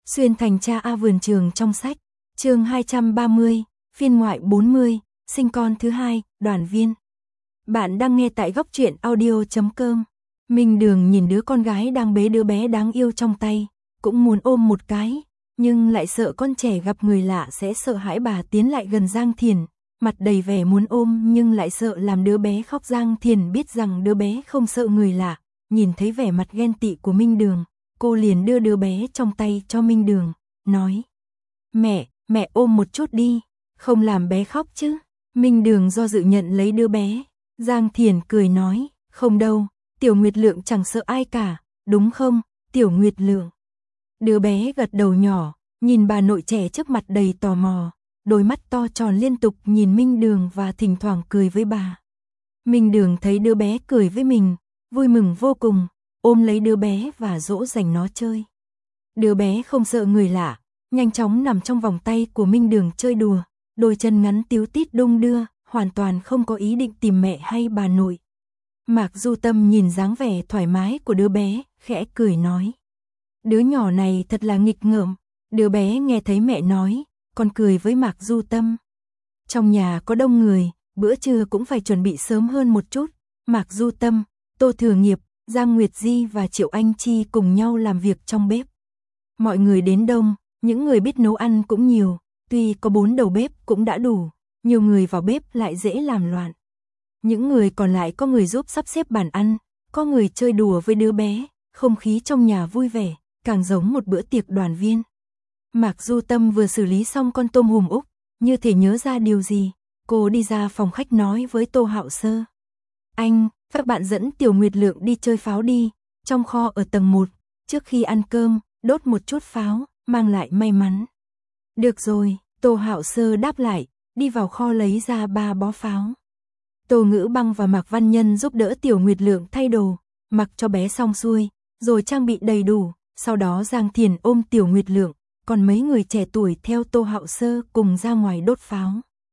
Xuyên thành cha A vườn trường trong sách, chương 230, phiên ngoại 40, sinh con thứ hai, đoàn viên. Bạn đang nghe tại góc truyện audio.com. Minh Đường nhìn đứa con gái đang bế đứa bé đáng yêu trong tay, cũng muốn ôm một cái, nhưng lại sợ con trẻ gặp người lạ sẽ sợ hãi. Bà tiến lại gần Giang Thiền, mặt đầy vẻ muốn ôm nhưng lại sợ làm đứa bé khóc. Giang Thiền biết rằng đứa bé không sợ người lạ, nhìn thấy vẻ mặt ghen tị của Minh Đường, cô liền đưa đứa bé trong tay cho Minh Đường, nói: Mẹ ôm một chút đi, không làm bé khóc chứ. Minh Đường do dự nhận lấy đứa bé. Giang Thiền cười nói: không đâu, Tiểu Nguyệt Lượng chẳng sợ ai cả, đúng không, Tiểu Nguyệt Lượng? Đứa bé gật đầu nhỏ, nhìn bà nội trẻ trước mặt đầy tò mò, đôi mắt to tròn liên tục nhìn Minh Đường và thỉnh thoảng cười với bà. Minh Đường thấy đứa bé cười với mình, vui mừng vô cùng, ôm lấy đứa bé và dỗ dành nó chơi. Đứa bé không sợ người lạ, nhanh chóng nằm trong vòng tay của Minh Đường chơi đùa, đôi chân ngắn tíu tít đung đưa, hoàn toàn không có ý định tìm mẹ hay bà nội. Mạc Du Tâm nhìn dáng vẻ thoải mái của đứa bé, khẽ cười nói: đứa nhỏ này thật là nghịch ngợm. Đứa bé nghe thấy mẹ nói, còn cười với Mạc Du Tâm. Trong nhà có đông người, bữa trưa cũng phải chuẩn bị sớm hơn một chút. Mạc Du Tâm, Tô Thừa Nghiệp, Giang Nguyệt Di và Triệu Anh Chi cùng nhau làm việc trong bếp. Mọi người đến đông, những người biết nấu ăn cũng nhiều, tuy có 4 đầu bếp cũng đã đủ, nhiều người vào bếp lại dễ làm loạn. Những người còn lại có người giúp sắp xếp bàn ăn, có người chơi đùa với đứa bé, không khí trong nhà vui vẻ, càng giống một bữa tiệc đoàn viên. Mạc Du Tâm vừa xử lý xong con tôm hùm Úc, như thể nhớ ra điều gì, cô đi ra phòng khách nói với Tô Hạo Sơ: anh, các bạn dẫn Tiểu Nguyệt Lượng đi chơi pháo đi, trong kho ở tầng 1, trước khi ăn cơm, đốt một chút pháo, mang lại may mắn. Được rồi, Tô Hạo Sơ đáp lại, đi vào kho lấy ra 3 bó pháo. Tô Ngữ Băng và Mạc Văn Nhân giúp đỡ Tiểu Nguyệt Lượng thay đồ, mặc cho bé xong xuôi, rồi trang bị đầy đủ, sau đó Giang Thiền ôm Tiểu Nguyệt Lượng, còn mấy người trẻ tuổi theo Tô Hạo Sơ cùng ra ngoài đốt pháo.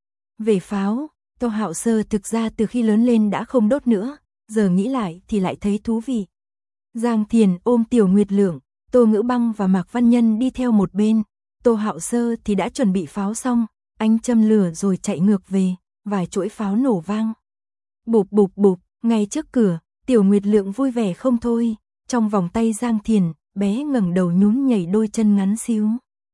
Về pháo, Tô Hạo Sơ thực ra từ khi lớn lên đã không đốt nữa, giờ nghĩ lại thì lại thấy thú vị. Giang Thiền ôm Tiểu Nguyệt Lượng, Tô Ngữ Băng và Mạc Văn Nhân đi theo một bên, Tô Hạo Sơ thì đã chuẩn bị pháo xong, anh châm lửa rồi chạy ngược về, vài chuỗi pháo nổ vang. Bụp bụp bụp, ngay trước cửa, Tiểu Nguyệt Lượng vui vẻ không thôi, trong vòng tay Giang Thiền, bé ngẩng đầu nhún nhảy đôi chân ngắn xíu.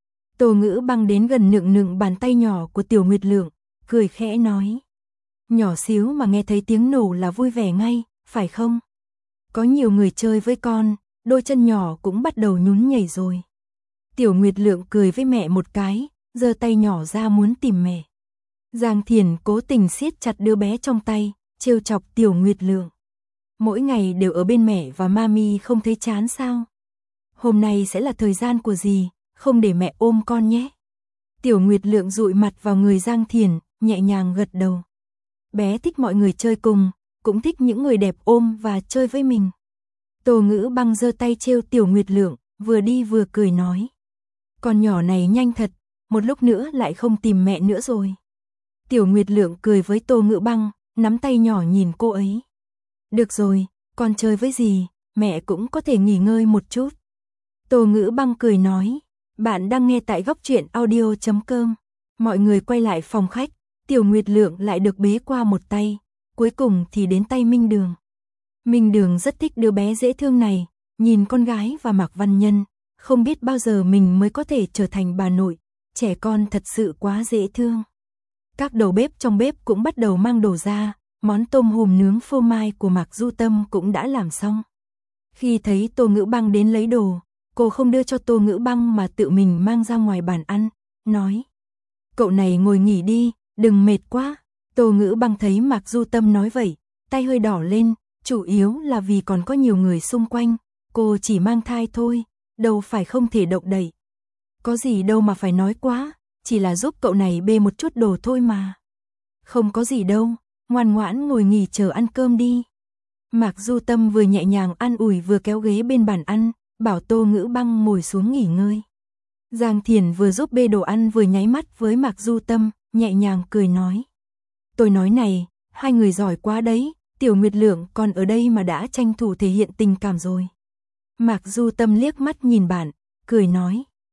Tô Ngữ Băng đến gần nựng nựng bàn tay nhỏ của Tiểu Nguyệt Lượng, cười khẽ nói: nhỏ xíu mà nghe thấy tiếng nổ là vui vẻ ngay, phải không? Có nhiều người chơi với con, đôi chân nhỏ cũng bắt đầu nhún nhảy rồi. Tiểu Nguyệt Lượng cười với mẹ một cái, giơ tay nhỏ ra muốn tìm mẹ. Giang Thiền cố tình siết chặt đứa bé trong tay, trêu chọc Tiểu Nguyệt Lượng. Mỗi ngày đều ở bên mẹ và mami không thấy chán sao? Hôm nay sẽ là thời gian của dì, không để mẹ ôm con nhé. Tiểu Nguyệt Lượng dụi mặt vào người Giang Thiền, nhẹ nhàng gật đầu. Bé thích mọi người chơi cùng, cũng thích những người đẹp ôm và chơi với mình. Tô Ngữ Băng giơ tay trêu Tiểu Nguyệt Lượng, vừa đi vừa cười nói: con nhỏ này nhanh thật, một lúc nữa lại không tìm mẹ nữa rồi. Tiểu Nguyệt Lượng cười với Tô Ngữ Băng, nắm tay nhỏ nhìn cô ấy. Được rồi, con chơi với dì, mẹ cũng có thể nghỉ ngơi một chút. Tô Ngữ Băng cười nói. Bạn đang nghe tại góc truyện audio.com. Mọi người quay lại phòng khách, Tiểu Nguyệt Lượng lại được bế qua một tay, cuối cùng thì đến tay Minh Đường. Minh Đường rất thích đứa bé dễ thương này, nhìn con gái và Mạc Văn Nhân, không biết bao giờ mình mới có thể trở thành bà nội, trẻ con thật sự quá dễ thương. Các đầu bếp trong bếp cũng bắt đầu mang đồ ra, món tôm hùm nướng phô mai của Mạc Du Tâm cũng đã làm xong. Khi thấy Tô Ngữ Băng đến lấy đồ, cô không đưa cho Tô Ngữ Băng mà tự mình mang ra ngoài bàn ăn, nói: cậu này ngồi nghỉ đi, đừng mệt quá. Tô Ngữ Băng thấy Mạc Du Tâm nói vậy, tay hơi đỏ lên, chủ yếu là vì còn có nhiều người xung quanh, cô chỉ mang thai thôi, đâu phải không thể động đậy. Có gì đâu mà phải nói quá, chỉ là giúp cậu này bê một chút đồ thôi mà. Không có gì đâu, ngoan ngoãn ngồi nghỉ chờ ăn cơm đi. Mạc Du Tâm vừa nhẹ nhàng an ủi vừa kéo ghế bên bàn ăn, bảo Tô Ngữ Băng ngồi xuống nghỉ ngơi. Giang Thiền vừa giúp bê đồ ăn vừa nháy mắt với Mạc Du Tâm, nhẹ nhàng cười nói: tôi nói này, hai người giỏi quá đấy, Tiểu Nguyệt Lượng còn ở đây mà đã tranh thủ thể hiện tình cảm rồi. Mạc Du Tâm liếc mắt nhìn bạn, cười nói: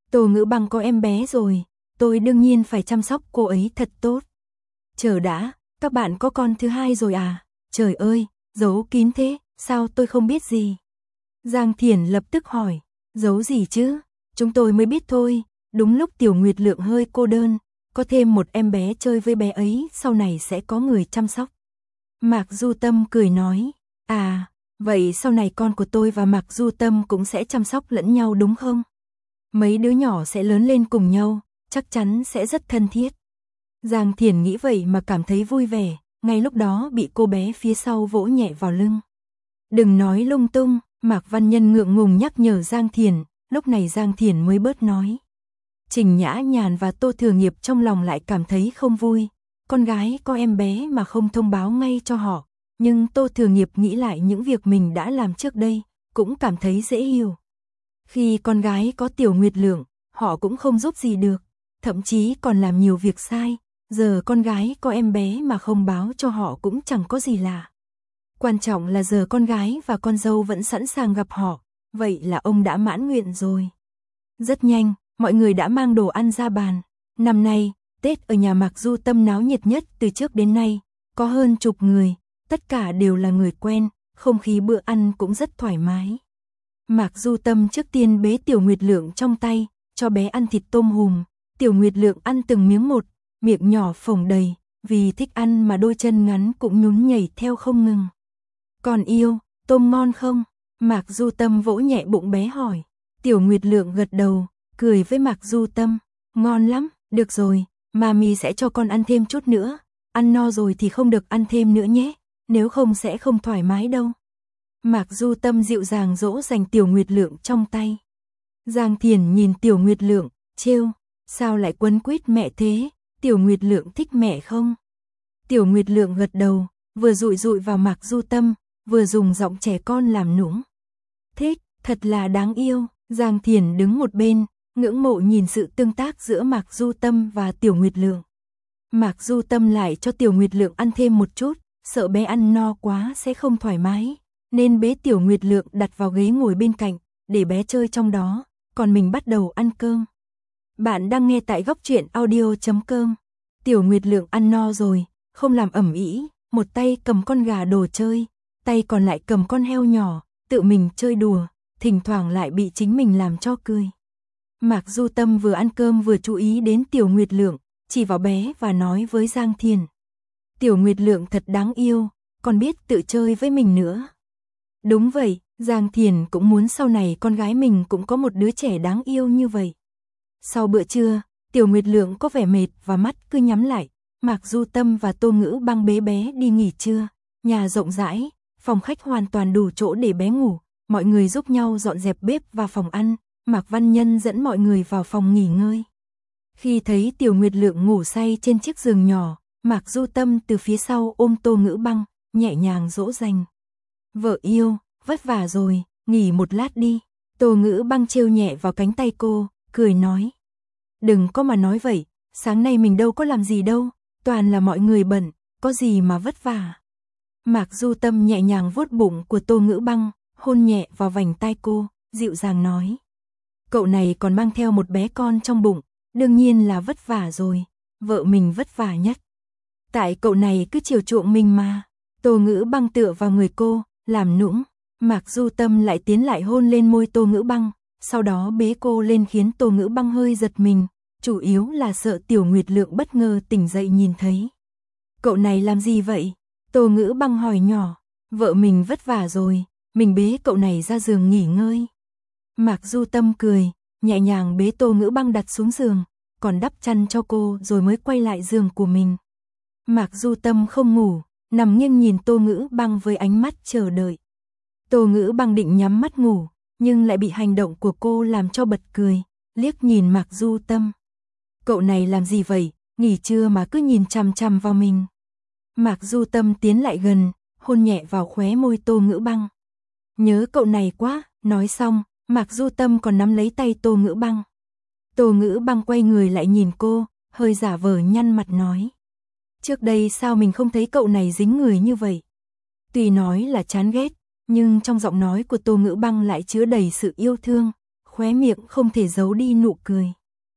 Tô Ngữ Băng có em bé rồi, tôi đương nhiên phải chăm sóc cô ấy thật tốt. Chờ đã, các bạn có con thứ hai rồi à? Trời ơi, giấu kín thế, sao tôi không biết gì? Giang Thiển lập tức hỏi, giấu gì chứ? Chúng tôi mới biết thôi, đúng lúc Tiểu Nguyệt Lượng hơi cô đơn, có thêm một em bé chơi với bé ấy, sau này sẽ có người chăm sóc. Mạc Du Tâm cười nói, à, vậy sau này con của tôi và Mạc Du Tâm cũng sẽ chăm sóc lẫn nhau đúng không? Mấy đứa nhỏ sẽ lớn lên cùng nhau, chắc chắn sẽ rất thân thiết. Giang Thiển nghĩ vậy mà cảm thấy vui vẻ, ngay lúc đó bị cô bé phía sau vỗ nhẹ vào lưng. Đừng nói lung tung, Mạc Văn Nhân ngượng ngùng nhắc nhở Giang Thiển, lúc này Giang Thiển mới bớt nói. Trình Nhã Nhàn và Tô Thừa Nghiệp trong lòng lại cảm thấy không vui, con gái có em bé mà không thông báo ngay cho họ, nhưng Tô Thừa Nghiệp nghĩ lại những việc mình đã làm trước đây, cũng cảm thấy dễ hiểu. Khi con gái có Tiểu Nguyệt Lượng, họ cũng không giúp gì được, thậm chí còn làm nhiều việc sai, giờ con gái có em bé mà không báo cho họ cũng chẳng có gì lạ. Quan trọng là giờ con gái và con dâu vẫn sẵn sàng gặp họ, vậy là ông đã mãn nguyện rồi. Rất nhanh, mọi người đã mang đồ ăn ra bàn. Năm nay, Tết ở nhà Mạc Du Tâm náo nhiệt nhất từ trước đến nay, có hơn chục người, tất cả đều là người quen, không khí bữa ăn cũng rất thoải mái. Mạc Du Tâm trước tiên bế Tiểu Nguyệt Lượng trong tay, cho bé ăn thịt tôm hùm. Tiểu Nguyệt Lượng ăn từng miếng một, miệng nhỏ phồng đầy, vì thích ăn mà đôi chân ngắn cũng nhún nhảy theo không ngừng. Con yêu, tôm ngon không? Mạc Du Tâm vỗ nhẹ bụng bé hỏi. Tiểu Nguyệt Lượng gật đầu, cười với Mạc Du Tâm. Ngon lắm, được rồi, mami sẽ cho con ăn thêm chút nữa. Ăn no rồi thì không được ăn thêm nữa nhé, nếu không sẽ không thoải mái đâu. Mạc Du Tâm dịu dàng dỗ dành Tiểu Nguyệt Lượng trong tay. Giang Thiển nhìn Tiểu Nguyệt Lượng, trêu, sao lại quấn quýt mẹ thế, Tiểu Nguyệt Lượng thích mẹ không? Tiểu Nguyệt Lượng gật đầu, vừa dụi dụi vào Mạc Du Tâm, vừa dùng giọng trẻ con làm nũng. Thích, thật là đáng yêu. Giang Thiển đứng một bên, ngưỡng mộ nhìn sự tương tác giữa Mạc Du Tâm và Tiểu Nguyệt Lượng. Mạc Du Tâm lại cho Tiểu Nguyệt Lượng ăn thêm một chút, sợ bé ăn no quá sẽ không thoải mái, nên bế Tiểu Nguyệt Lượng đặt vào ghế ngồi bên cạnh, để bé chơi trong đó, còn mình bắt đầu ăn cơm. Bạn đang nghe tại góc truyện audio.com. Tiểu Nguyệt Lượng ăn no rồi, không làm ầm ĩ, một tay cầm con gà đồ chơi, tay còn lại cầm con heo nhỏ, tự mình chơi đùa, thỉnh thoảng lại bị chính mình làm cho cười. Mạc Du Tâm vừa ăn cơm vừa chú ý đến Tiểu Nguyệt Lượng, chỉ vào bé và nói với Giang Thiển. Tiểu Nguyệt Lượng thật đáng yêu, còn biết tự chơi với mình nữa. Đúng vậy, Giang Thiển cũng muốn sau này con gái mình cũng có một đứa trẻ đáng yêu như vậy. Sau bữa trưa, Tiểu Nguyệt Lượng có vẻ mệt và mắt cứ nhắm lại. Mạc Du Tâm và Tô Ngữ Băng bế bé đi nghỉ trưa. Nhà rộng rãi, phòng khách hoàn toàn đủ chỗ để bé ngủ. Mọi người giúp nhau dọn dẹp bếp và phòng ăn. Mạc Văn Nhân dẫn mọi người vào phòng nghỉ ngơi. Khi thấy Tiểu Nguyệt Lượng ngủ say trên chiếc giường nhỏ, Mạc Du Tâm từ phía sau ôm Tô Ngữ Băng, nhẹ nhàng dỗ dành. Vợ yêu, vất vả rồi, nghỉ một lát đi. Tô Ngữ Băng trêu nhẹ vào cánh tay cô, cười nói. Đừng có mà nói vậy, sáng nay mình đâu có làm gì đâu, toàn là mọi người bận, có gì mà vất vả. Mạc Du Tâm nhẹ nhàng vuốt bụng của Tô Ngữ Băng, hôn nhẹ vào vành tai cô, dịu dàng nói. Cậu này còn mang theo một bé con trong bụng, đương nhiên là vất vả rồi, vợ mình vất vả nhất. Tại cậu này cứ chiều chuộng mình mà. Tô Ngữ Băng tựa vào người cô, làm nũng. Mạc Du Tâm lại tiến lại hôn lên môi Tô Ngữ Băng, sau đó bế cô lên khiến Tô Ngữ Băng hơi giật mình, chủ yếu là sợ Tiểu Nguyệt Lượng bất ngờ tỉnh dậy nhìn thấy. Cậu này làm gì vậy? Tô Ngữ Băng hỏi nhỏ. Vợ mình vất vả rồi, mình bế cậu này ra giường nghỉ ngơi. Mạc Du Tâm cười, nhẹ nhàng bế Tô Ngữ Băng đặt xuống giường, còn đắp chăn cho cô rồi mới quay lại giường của mình. Mạc Du Tâm không ngủ, nằm nghiêng nhìn Tô Ngữ Băng với ánh mắt chờ đợi. Tô Ngữ Băng định nhắm mắt ngủ, nhưng lại bị hành động của cô làm cho bật cười, liếc nhìn Mạc Du Tâm. Cậu này làm gì vậy, nghỉ trưa mà cứ nhìn chằm chằm vào mình. Mạc Du Tâm tiến lại gần, hôn nhẹ vào khóe môi Tô Ngữ Băng. Nhớ cậu này quá, nói xong, Mạc Du Tâm còn nắm lấy tay Tô Ngữ Băng. Tô Ngữ Băng quay người lại nhìn cô, hơi giả vờ nhăn mặt nói. Trước đây sao mình không thấy cậu này dính người như vậy? Tuy nói là chán ghét, nhưng trong giọng nói của Tô Ngữ Băng lại chứa đầy sự yêu thương, khóe miệng không thể giấu đi nụ cười.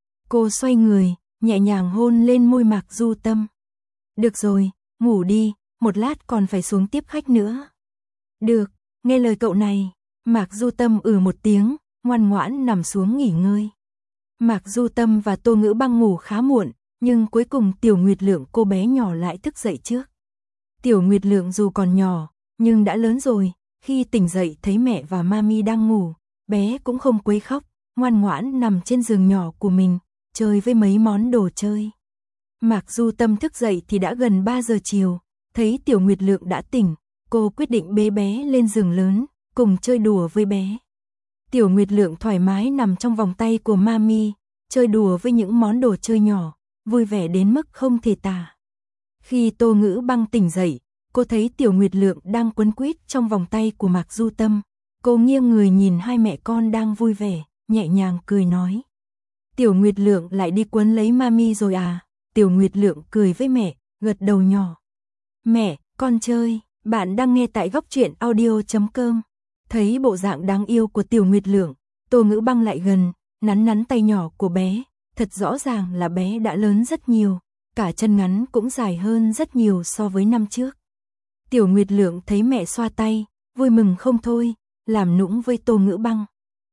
Cô xoay người, nhẹ nhàng hôn lên môi Mạc Du Tâm. Được rồi, ngủ đi, một lát còn phải xuống tiếp khách nữa. Được, nghe lời cậu này, Mạc Du Tâm một tiếng, ngoan ngoãn nằm xuống nghỉ ngơi. Mạc Du Tâm và Tô Ngữ Băng ngủ khá muộn, nhưng cuối cùng Tiểu Nguyệt Lượng cô bé nhỏ lại thức dậy trước. Tiểu Nguyệt Lượng dù còn nhỏ, nhưng đã lớn rồi, khi tỉnh dậy thấy mẹ và mami đang ngủ, bé cũng không quấy khóc, ngoan ngoãn nằm trên giường nhỏ của mình, chơi với mấy món đồ chơi. Mạc Du Tâm thức dậy thì đã gần 3 giờ chiều, thấy Tiểu Nguyệt Lượng đã tỉnh, cô quyết định bế bé lên giường lớn, cùng chơi đùa với bé. Tiểu Nguyệt Lượng thoải mái nằm trong vòng tay của mami, chơi đùa với những món đồ chơi nhỏ, vui vẻ đến mức không thể tả. Khi Tô Ngữ Băng tỉnh dậy, cô thấy Tiểu Nguyệt Lượng đang quấn quýt trong vòng tay của Mạc Du Tâm. Cô nghiêng người nhìn hai mẹ con đang vui vẻ, nhẹ nhàng cười nói. Tiểu Nguyệt Lượng lại đi quấn lấy mami rồi à? Tiểu Nguyệt Lượng cười với mẹ, gật đầu nhỏ. Mẹ, con chơi, bạn đang nghe tại góc truyện audio.com. Thấy bộ dạng đáng yêu của Tiểu Nguyệt Lượng, Tô Ngữ Băng lại gần, nắn nắn tay nhỏ của bé. Thật rõ ràng là bé đã lớn rất nhiều, cả chân ngắn cũng dài hơn rất nhiều so với năm trước. Tiểu Nguyệt Lượng thấy mẹ xoa tay, vui mừng không thôi, làm nũng với Tô Ngữ Băng.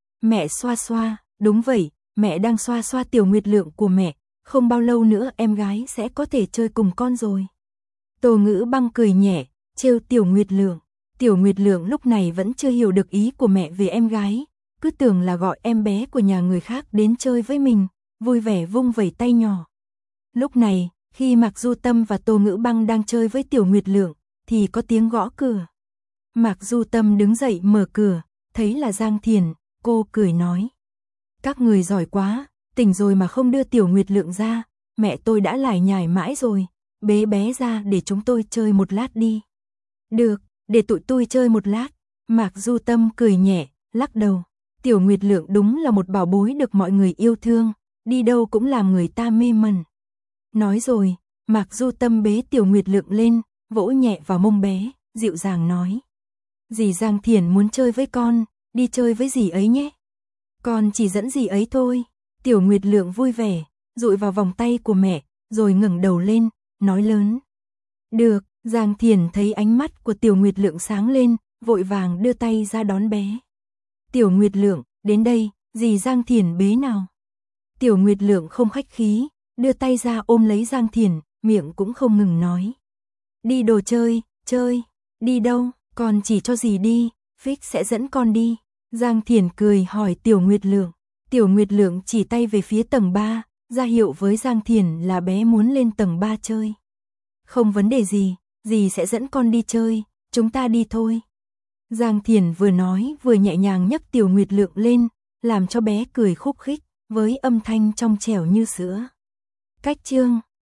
Mẹ xoa xoa, đúng vậy, mẹ đang xoa xoa Tiểu Nguyệt Lượng của mẹ, không bao lâu nữa em gái sẽ có thể chơi cùng con rồi. Tô Ngữ Băng cười nhẹ, trêu Tiểu Nguyệt Lượng. Tiểu Nguyệt Lượng lúc này vẫn chưa hiểu được ý của mẹ về em gái, cứ tưởng là gọi em bé của nhà người khác đến chơi với mình, vui vẻ vung vẩy tay nhỏ. Lúc này, khi Mạc Du Tâm và Tô Ngữ Băng đang chơi với Tiểu Nguyệt Lượng, thì có tiếng gõ cửa. Mạc Du Tâm đứng dậy mở cửa, thấy là Giang Thiền, cô cười nói. Các người giỏi quá, tỉnh rồi mà không đưa Tiểu Nguyệt Lượng ra, mẹ tôi đã lải nhải mãi rồi, bế bé ra để chúng tôi chơi một lát đi. Được, để tụi tôi chơi một lát. Mạc Du Tâm cười nhẹ, lắc đầu. Tiểu Nguyệt Lượng đúng là một bảo bối được mọi người yêu thương, đi đâu cũng làm người ta mê mẩn. Nói rồi, Mạc Du Tâm bế Tiểu Nguyệt Lượng lên, vỗ nhẹ vào mông bé, dịu dàng nói. Dì Giang Thiền muốn chơi với con, đi chơi với dì ấy nhé. Con chỉ dẫn dì ấy thôi. Tiểu Nguyệt Lượng vui vẻ, dụi vào vòng tay của mẹ, rồi ngẩng đầu lên, nói lớn. Được, Giang Thiền thấy ánh mắt của Tiểu Nguyệt Lượng sáng lên, vội vàng đưa tay ra đón bé. Tiểu Nguyệt Lượng, đến đây, dì Giang Thiền bế nào. Tiểu Nguyệt Lượng không khách khí, đưa tay ra ôm lấy Giang Thiền, miệng cũng không ngừng nói. Đi đồ chơi, chơi, đi đâu, con chỉ cho dì đi, Phích sẽ dẫn con đi. Giang Thiền cười hỏi Tiểu Nguyệt Lượng. Tiểu Nguyệt Lượng chỉ tay về phía tầng 3, ra hiệu với Giang Thiền là bé muốn lên tầng 3 chơi. Không vấn đề gì, dì sẽ dẫn con đi chơi, chúng ta đi thôi. Giang Thiền vừa nói vừa nhẹ nhàng nhấc Tiểu Nguyệt Lượng lên, làm cho bé cười khúc khích, với âm thanh trong trẻo như sữa. Cách chương